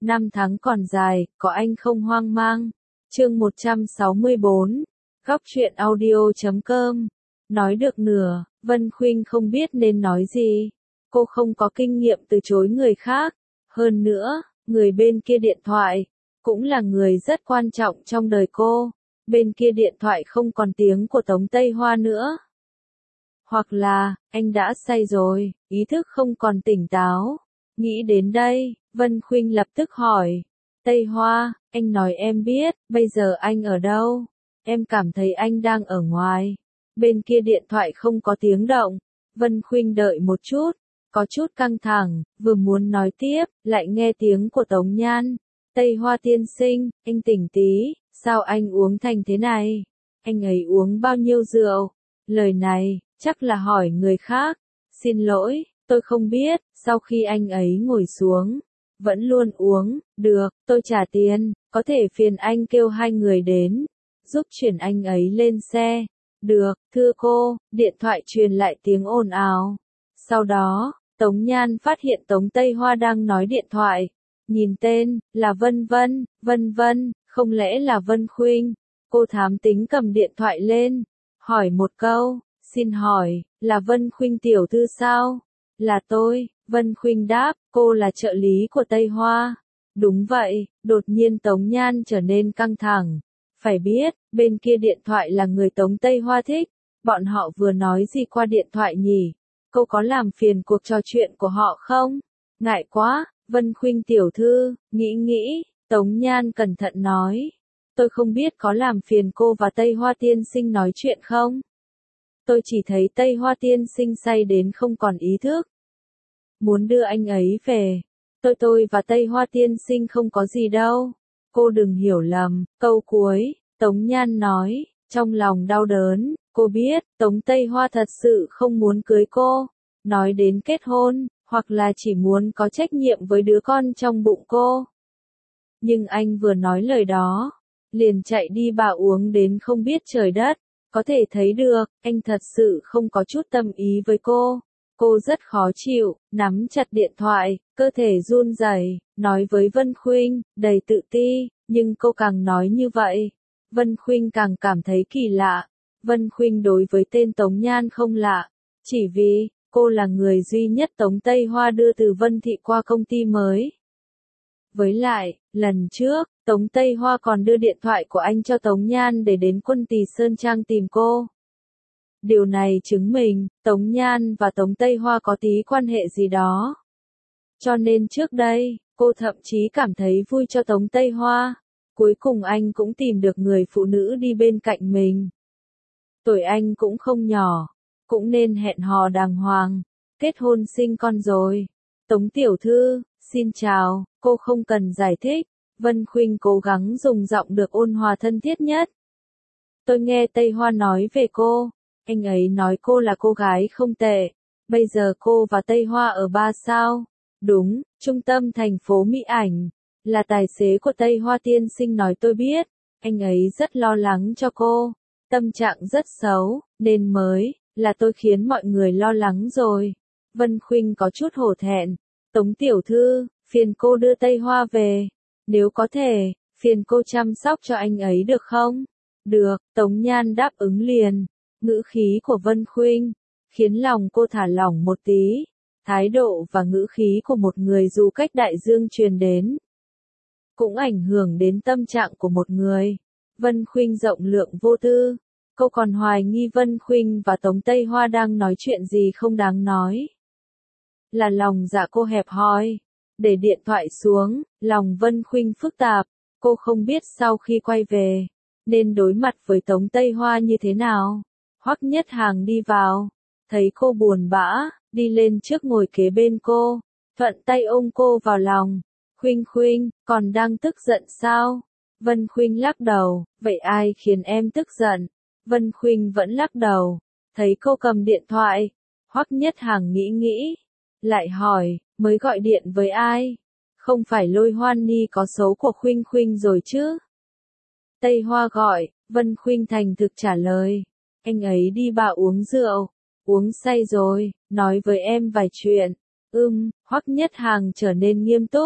Năm tháng còn dài, có anh không hoang mang. Chương 164, Góc truyện audio.com. Nói được nửa, Vân Khuynh không biết nên nói gì. Cô không có kinh nghiệm từ chối người khác. Hơn nữa, người bên kia điện thoại, cũng là người rất quan trọng trong đời cô. Bên kia điện thoại không còn tiếng của Tống Tây Hoa nữa. Hoặc là, anh đã say rồi, ý thức không còn tỉnh táo. Nghĩ đến đây, Vân Khuynh lập tức hỏi. Tây Hoa, anh nói em biết, bây giờ anh ở đâu? Em cảm thấy anh đang ở ngoài. Bên kia điện thoại không có tiếng động. Vân Khuynh đợi một chút, có chút căng thẳng, vừa muốn nói tiếp, lại nghe tiếng của Tống Nhan. Tây Hoa tiên sinh, anh tỉnh tí, sao anh uống thành thế này? Anh ấy uống bao nhiêu rượu? Lời này, chắc là hỏi người khác. Xin lỗi, tôi không biết. Sau khi anh ấy ngồi xuống, vẫn luôn uống. Được, tôi trả tiền, có thể phiền anh kêu hai người đến, giúp chuyển anh ấy lên xe. Được, thưa cô. Điện thoại truyền lại tiếng ồn ào. Sau đó, Tống Nhan phát hiện Tống Tây Hoa đang nói điện thoại. Nhìn tên, là Vân Vân, không lẽ là Vân Khuynh? Cô thám tính cầm điện thoại lên, hỏi một câu, xin hỏi, là Vân Khuynh tiểu thư sao? Là tôi, Vân Khuynh đáp, cô là trợ lý của Tây Hoa. Đúng vậy, đột nhiên Tống Nhan trở nên căng thẳng. Phải biết, bên kia điện thoại là người Tống Tây Hoa thích. Bọn họ vừa nói gì qua điện thoại nhỉ? Cô có làm phiền cuộc trò chuyện của họ không? Ngại quá, Vân Khuynh tiểu thư, nghĩ, Tống Nhan cẩn thận nói. Tôi không biết có làm phiền cô và Tây Hoa tiên sinh nói chuyện không? Tôi chỉ thấy Tây Hoa tiên sinh say đến không còn ý thức. Muốn đưa anh ấy về. Tôi và Tây Hoa tiên sinh không có gì đâu. Cô đừng hiểu lầm. Câu cuối, Tống Nhan nói, trong lòng đau đớn. Cô biết, Tống Tây Hoa thật sự không muốn cưới cô. Nói đến kết hôn, hoặc là chỉ muốn có trách nhiệm với đứa con trong bụng cô. Nhưng anh vừa nói lời đó, liền chạy đi bà uống đến không biết trời đất. Có thể thấy được, anh thật sự không có chút tâm ý với cô. Cô rất khó chịu, nắm chặt điện thoại, cơ thể run rẩy, nói với Vân Khuynh, đầy tự ti, nhưng cô càng nói như vậy, Vân Khuynh càng cảm thấy kỳ lạ. Vân Khuynh đối với tên Tống Nhan không lạ, chỉ vì, cô là người duy nhất Tống Tây Hoa đưa từ Vân Thị qua công ty mới. Với lại, lần trước, Tống Tây Hoa còn đưa điện thoại của anh cho Tống Nhan để đến Quân Tỳ Sơn Trang tìm cô. Điều này chứng minh, Tống Nhan và Tống Tây Hoa có tí quan hệ gì đó. Cho nên trước đây, cô thậm chí cảm thấy vui cho Tống Tây Hoa. Cuối cùng anh cũng tìm được người phụ nữ đi bên cạnh mình. Tuổi anh cũng không nhỏ, cũng nên hẹn hò đàng hoàng, kết hôn sinh con rồi. Tống tiểu thư, xin chào, cô không cần giải thích. Vân Khuynh cố gắng dùng giọng được ôn hòa thân thiết nhất. Tôi nghe Tây Hoa nói về cô. Anh ấy nói cô là cô gái không tệ. Bây giờ cô và Tây Hoa ở 3 sao. Đúng, trung tâm thành phố Mỹ Ảnh. Là tài xế của Tây Hoa tiên sinh nói tôi biết. Anh ấy rất lo lắng cho cô. Tâm trạng rất xấu, nên mới, là tôi khiến mọi người lo lắng rồi. Vân Khuynh có chút hổ thẹn. Tống tiểu thư, phiền cô đưa Tây Hoa về. Nếu có thể, phiền cô chăm sóc cho anh ấy được không? Được, Tống Nhan đáp ứng liền. Ngữ khí của Vân Khuynh khiến lòng cô thả lỏng một tí. Thái độ và ngữ khí của một người du cách đại dương truyền đến, cũng ảnh hưởng đến tâm trạng của một người. Vân Khuynh rộng lượng vô tư. Cô còn hoài nghi Vân Khuynh và Tống Tây Hoa đang nói chuyện gì không đáng nói. Là lòng dạ cô hẹp hòi. Để điện thoại xuống, lòng Vân Khuynh phức tạp. Cô không biết sau khi quay về, nên đối mặt với Tống Tây Hoa như thế nào. Hoắc Nhất Hàng đi vào, thấy cô buồn bã, đi lên trước ngồi kế bên cô, thuận tay ôm cô vào lòng. Khuynh, còn đang tức giận sao? Vân Khuynh lắc đầu, vậy ai khiến em tức giận? Vân Khuynh vẫn lắc đầu, thấy cô cầm điện thoại. Hoắc Nhất Hàng nghĩ, lại hỏi, mới gọi điện với ai? Không phải Lôi Hoan Ni có số của Khuynh rồi chứ? Tây Hoa gọi, Vân Khuynh thành thực trả lời. Anh ấy đi bà uống rượu, uống say rồi, nói với em vài chuyện. Hoắc Nhất Hàng trở nên nghiêm túc.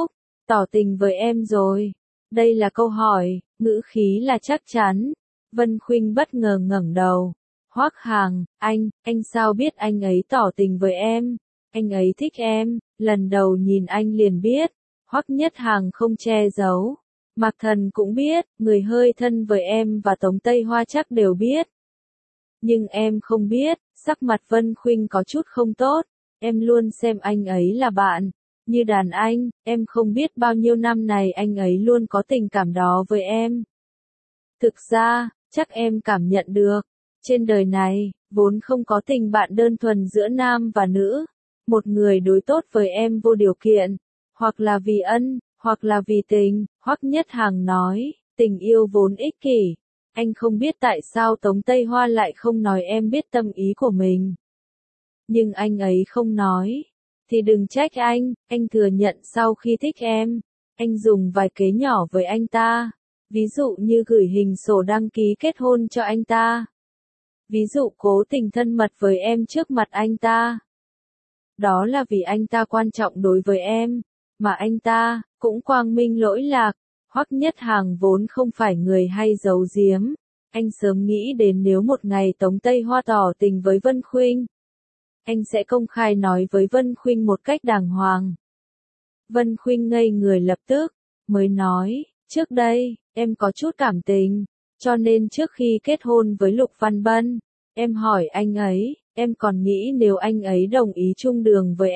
Tỏ tình với em rồi. Đây là câu hỏi, ngữ khí là chắc chắn. Vân Khuynh bất ngờ ngẩng đầu. Hoắc Hàng, anh sao biết anh ấy tỏ tình với em? Anh ấy thích em, lần đầu nhìn anh liền biết. Hoắc Nhất Hàng không che giấu. Mạc Thần cũng biết, người hơi thân với em và Tống Tây Hoa chắc đều biết. Nhưng em không biết, sắc mặt Vân Khuynh có chút không tốt. Em luôn xem anh ấy là bạn. Như đàn anh, em không biết bao nhiêu năm này anh ấy luôn có tình cảm đó với em. Thực ra, chắc em cảm nhận được. Trên đời này, vốn không có tình bạn đơn thuần giữa nam và nữ. Một người đối tốt với em vô điều kiện. Hoặc là vì ân, hoặc là vì tình. Hoắc Nhất Hàng nói, tình yêu vốn ích kỷ. Anh không biết tại sao Tống Tây Hoa lại không nói em biết tâm ý của mình. Nhưng anh ấy không nói. Thì đừng trách anh thừa nhận sau khi thích em. Anh dùng vài kế nhỏ với anh ta. Ví dụ như gửi hình sổ đăng ký kết hôn cho anh ta. Ví dụ cố tình thân mật với em trước mặt anh ta. Đó là vì anh ta quan trọng đối với em. Mà anh ta, cũng quang minh lỗi lạc. Hoắc Nhất Hàng vốn không phải người hay giấu giếm. Anh sớm nghĩ đến nếu một ngày Tống Tây Hoa tỏ tình với Vân Khuynh. Anh sẽ công khai nói với Vân Khuynh một cách đàng hoàng. Vân Khuynh ngây người lập tức, mới nói, trước đây, em có chút cảm tình, cho nên trước khi kết hôn với Lục Văn Bân, em hỏi anh ấy, em còn nghĩ nếu anh ấy đồng ý chung đường với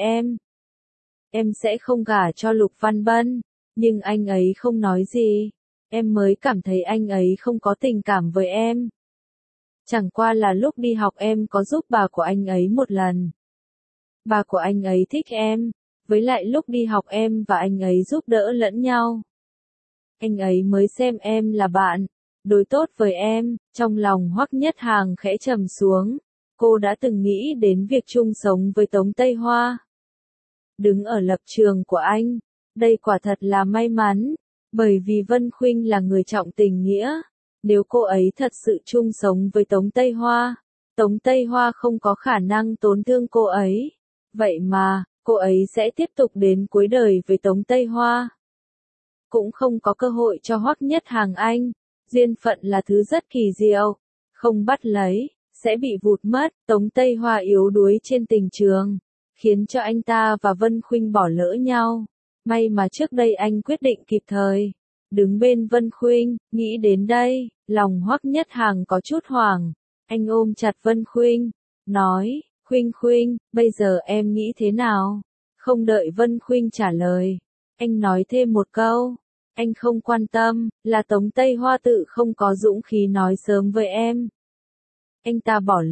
em sẽ không gả cho Lục Văn Bân, nhưng anh ấy không nói gì, em mới cảm thấy anh ấy không có tình cảm với em. Chẳng qua là lúc đi học em có giúp bà của anh ấy một lần. Bà của anh ấy thích em, với lại lúc đi học em và anh ấy giúp đỡ lẫn nhau. Anh ấy mới xem em là bạn, đối tốt với em, trong lòng Hoắc Nhất Hàng khẽ trầm xuống. Cô đã từng nghĩ đến việc chung sống với Tống Tây Hoa. Đứng ở lập trường của anh, đây quả thật là may mắn, bởi vì Vân Khuynh là người trọng tình nghĩa. Nếu cô ấy thật sự chung sống với Tống Tây Hoa không có khả năng tổn thương cô ấy. Vậy mà, cô ấy sẽ tiếp tục đến cuối đời với Tống Tây Hoa. Cũng không có cơ hội cho Hoắc Nhất Hàng anh. Duyên phận là thứ rất kỳ diệu. Không bắt lấy, sẽ bị vụt mất. Tống Tây Hoa yếu đuối trên tình trường, khiến cho anh ta và Vân Khuynh bỏ lỡ nhau. May mà trước đây anh quyết định kịp thời. Đứng bên Vân Khuynh, nghĩ đến đây, lòng Hoắc Nhất Hàng có chút hoảng. Anh ôm chặt Vân Khuynh, nói, Khuynh, bây giờ em nghĩ thế nào? Không đợi Vân Khuynh trả lời, anh nói thêm một câu. Anh không quan tâm, là Tống Tây Hoa tự không có dũng khí nói sớm với em. Anh ta bỏ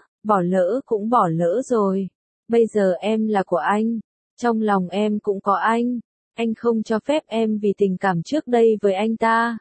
lỡ cũng bỏ lỡ rồi. Bây giờ em là của anh. Trong lòng em cũng có anh. Anh không cho phép em vì tình cảm trước đây với anh ta.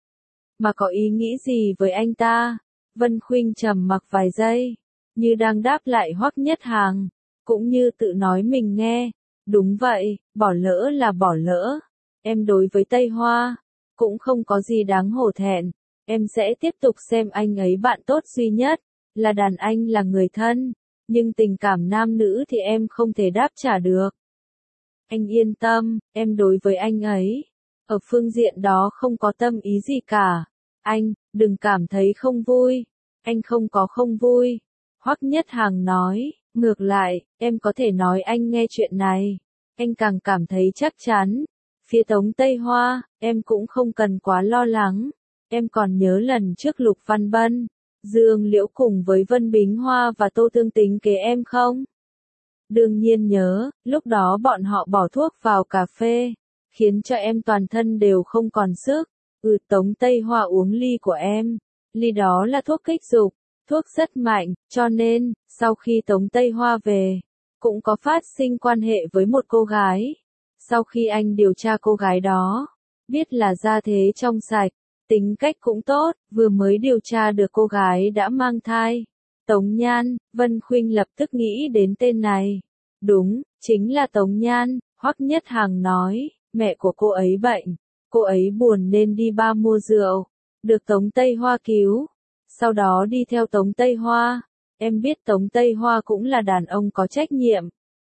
Mà có ý nghĩ gì với anh ta? Vân Khuynh trầm mặc vài giây, như đang đáp lại Hoắc Nhất Hàng, cũng như tự nói mình nghe. Đúng vậy, bỏ lỡ là bỏ lỡ. Em đối với Tây Hoa, cũng không có gì đáng hổ thẹn. Em sẽ tiếp tục xem anh ấy bạn tốt duy nhất, là đàn anh là người thân. Nhưng tình cảm nam nữ thì em không thể đáp trả được. Anh yên tâm, em đối với anh ấy, ở phương diện đó không có tâm ý gì cả. Anh, đừng cảm thấy không vui. Anh không có không vui. Hoắc Nhất Hàng nói, ngược lại, em có thể nói anh nghe chuyện này. Anh càng cảm thấy chắc chắn. Phía Tống Tây Hoa, em cũng không cần quá lo lắng. Em còn nhớ lần trước Lục Văn Bân, Dương Liễu cùng với Vân Bính Hoa và Tô Tương tính kế em không? Đương nhiên nhớ, lúc đó bọn họ bỏ thuốc vào cà phê, khiến cho em toàn thân đều không còn sức. Tống Tây Hoa uống ly của em. Ly đó là thuốc kích dục, thuốc rất mạnh, cho nên, sau khi Tống Tây Hoa về, cũng có phát sinh quan hệ với một cô gái. Sau khi anh điều tra cô gái đó, biết là gia thế trong sạch, tính cách cũng tốt, vừa mới điều tra được cô gái đã mang thai. Tống Nhan, Vân Khuynh lập tức nghĩ đến tên này. Đúng, chính là Tống Nhan, Hoắc Nhất Hàng nói, mẹ của cô ấy bệnh, cô ấy buồn nên đi bar mua rượu, được Tống Tây Hoa cứu, sau đó đi theo Tống Tây Hoa. Em biết Tống Tây Hoa cũng là đàn ông có trách nhiệm.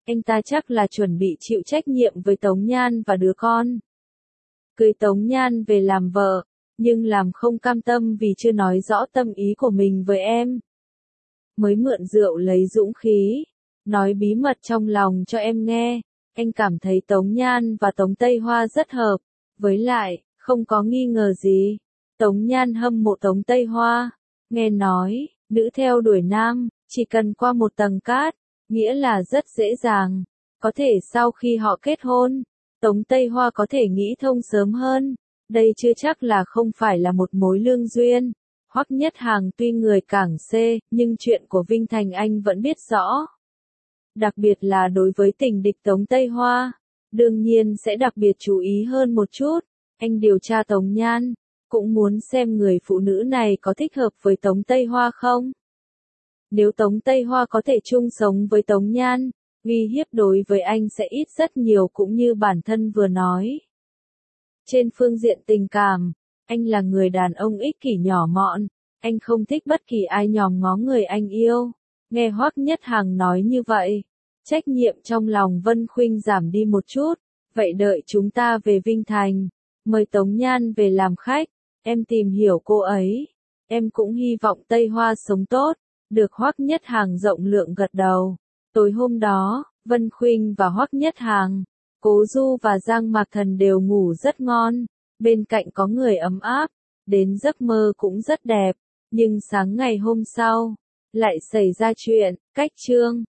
anh ta chắc là chuẩn bị chịu trách nhiệm với Tống Nhan và đứa con. Cưới Tống Nhan về làm vợ, nhưng làm không cam tâm vì chưa nói rõ tâm ý của mình với em. Mới mượn rượu lấy dũng khí, nói bí mật trong lòng cho em nghe, anh cảm thấy Tống Nhan và Tống Tây Hoa rất hợp, với lại, không có nghi ngờ gì. Tống Nhan hâm mộ Tống Tây Hoa, nghe nói, nữ theo đuổi nam, chỉ cần qua một tầng cát, nghĩa là rất dễ dàng, có thể sau khi họ kết hôn, Tống Tây Hoa có thể nghĩ thông sớm hơn, đây chưa chắc là không phải là một mối lương duyên. Hoắc Nhất Hàng tuy người cảng C, nhưng chuyện của Vinh Thành anh vẫn biết rõ. Đặc biệt là đối với tình địch Tống Tây Hoa, đương nhiên sẽ đặc biệt chú ý hơn một chút. Anh điều tra Tống Nhan, cũng muốn xem người phụ nữ này có thích hợp với Tống Tây Hoa không. Nếu Tống Tây Hoa có thể chung sống với Tống Nhan, uy hiếp đối với anh sẽ ít rất nhiều cũng như bản thân vừa nói. Trên phương diện tình cảm, anh là người đàn ông ích kỷ nhỏ mọn, anh không thích bất kỳ ai nhòm ngó người anh yêu. Nghe Hoắc Nhất Hàng nói như vậy, trách nhiệm trong lòng Vân Khuynh giảm đi một chút, vậy đợi chúng ta về Vinh Thành, mời Tống Nhan về làm khách, em tìm hiểu cô ấy, em cũng hy vọng Tây Hoa sống tốt, được Hoắc Nhất Hàng rộng lượng gật đầu. Tối hôm đó, Vân Khuynh và Hoắc Nhất Hàng, Cố Du và Giang Mạc Thần đều ngủ rất ngon, bên cạnh có người ấm áp, đến giấc mơ cũng rất đẹp, nhưng sáng ngày hôm sau, lại xảy ra chuyện, cách chương